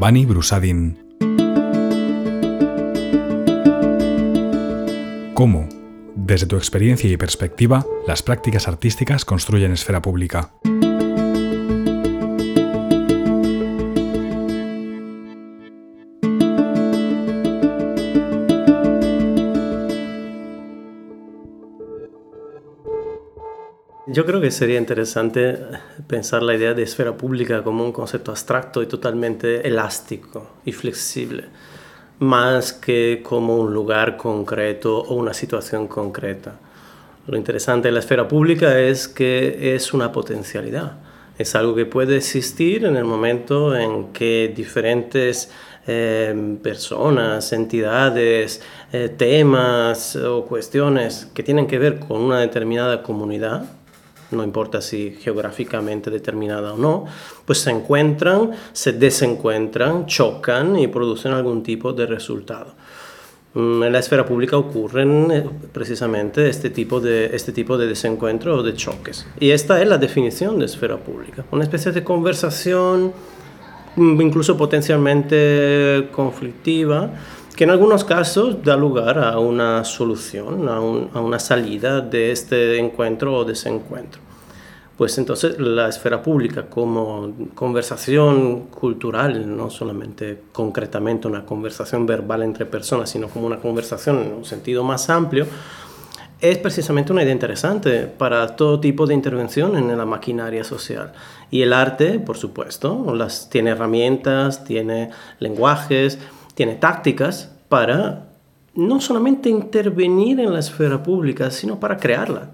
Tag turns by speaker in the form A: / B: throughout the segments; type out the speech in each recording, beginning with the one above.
A: Bani Brusadin. ¿Cómo, desde tu experiencia y perspectiva, las prácticas artísticas construyen esfera pública?
B: Yo creo que sería interesante pensar la idea de esfera pública como un concepto abstracto y totalmente elástico y flexible, más que como un lugar concreto o una situación concreta. Lo interesante de la esfera pública es que es una potencialidad, es algo que puede existir en el momento en que diferentes personas, entidades, temas o cuestiones que tienen que ver con una determinada comunidad, no importa si geográficamente determinada o no, pues se encuentran, se desencuentran, chocan y producen algún tipo de resultado. En la esfera pública ocurren precisamente este tipo de desencuentros o de choques. Y esta es la definición de esfera pública, una especie de conversación, incluso potencialmente conflictiva, que en algunos casos da lugar a una solución, a una salida de este encuentro o desencuentro. Pues entonces la esfera pública como conversación cultural, no solamente concretamente una conversación verbal entre personas, sino como una conversación en un sentido más amplio, es precisamente una idea interesante para todo tipo de intervención en la maquinaria social. Y el arte, por supuesto, tiene herramientas, tiene lenguajes, tiene tácticas para no solamente intervenir en la esfera pública, sino para crearla.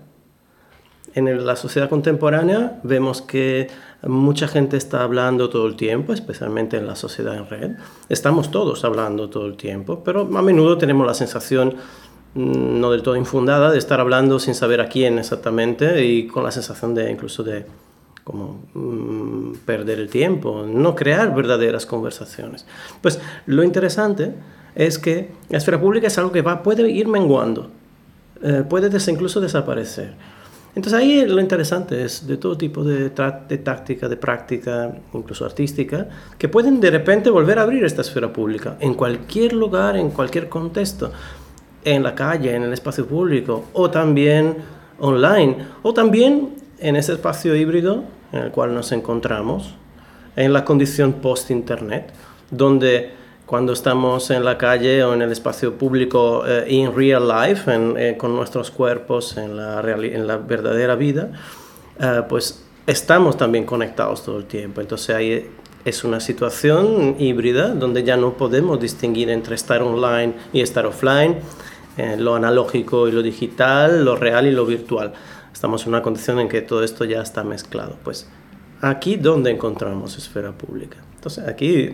B: En la sociedad contemporánea vemos que mucha gente está hablando todo el tiempo, especialmente en la sociedad en red. Estamos todos hablando todo el tiempo, pero a menudo tenemos la sensación no del todo infundada de estar hablando sin saber a quién exactamente y con la sensación de incluso de como perder el tiempo, no crear verdaderas conversaciones. Pues lo interesante es que la esfera pública es algo que puede ir menguando, puede incluso desaparecer. Entonces ahí lo interesante es de todo tipo de táctica, de práctica, incluso artística, que pueden de repente volver a abrir esta esfera pública en cualquier lugar, en cualquier contexto, en la calle, en el espacio público, o también online, o también en ese espacio híbrido en el cual nos encontramos, en la condición post-internet, donde cuando estamos en la calle o en el espacio público in real life, con nuestros cuerpos en la verdadera vida, pues estamos también conectados todo el tiempo. Entonces ahí es una situación híbrida donde ya no podemos distinguir entre estar online y estar offline, lo analógico y lo digital, lo real y lo virtual. Estamos en una condición en que todo esto ya está mezclado. Pues aquí donde encontramos esfera pública. Entonces aquí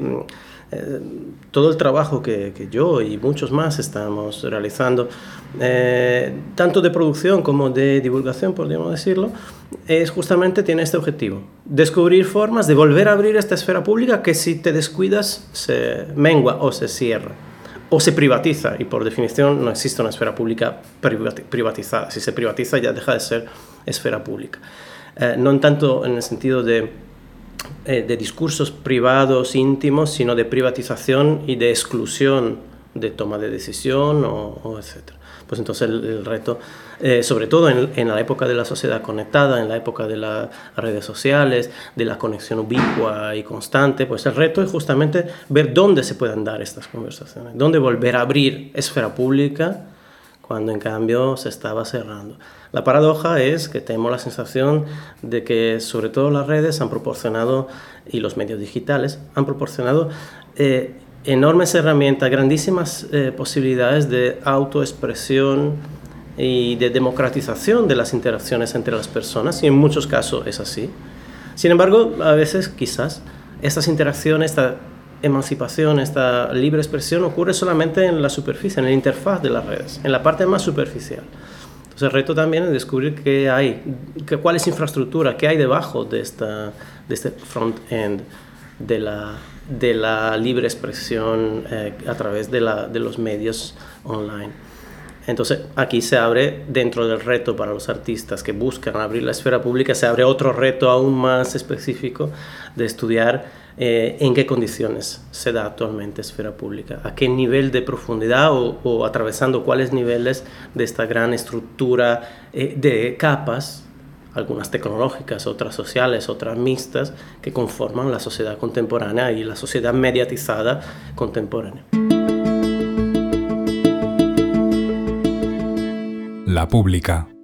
B: todo el trabajo que yo y muchos más estamos realizando, tanto de producción como de divulgación, podríamos decirlo, tiene este objetivo: descubrir formas de volver a abrir esta esfera pública que, si te descuidas, se mengua o se cierra o se privatiza, y por definición no existe una esfera pública privatizada. Si se privatiza ya deja de ser esfera pública, no tanto en el sentido de discursos privados íntimos, sino de privatización y de exclusión de toma de decisión o etc. Pues entonces el reto, sobre todo en la época de la sociedad conectada, en la época de las redes sociales, de la conexión ubicua y constante, pues el reto es justamente ver dónde se pueden dar estas conversaciones, dónde volver a abrir esfera pública cuando en cambio se estaba cerrando. La paradoja es que tenemos la sensación de que sobre todo las redes han proporcionado, y los medios digitales han proporcionado enormes herramientas, grandísimas posibilidades de autoexpresión y de democratización de las interacciones entre las personas, y en muchos casos es así. Sin embargo, a veces quizás estas interacciones, esta emancipación, esta libre expresión ocurre solamente en la superficie, en la interfaz de las redes, en la parte más superficial. Entonces el reto también es descubrir cuál es infraestructura, qué hay debajo de este front-end de la libre expresión a través de los medios online. Entonces aquí se abre, dentro del reto para los artistas que buscan abrir la esfera pública, se abre otro reto aún más específico de estudiar en qué condiciones se da actualmente esfera pública, a qué nivel de profundidad o atravesando cuáles niveles de esta gran estructura de capas, algunas tecnológicas, otras sociales, otras mixtas, que conforman la sociedad contemporánea y la sociedad mediatizada contemporánea.
A: La Pública.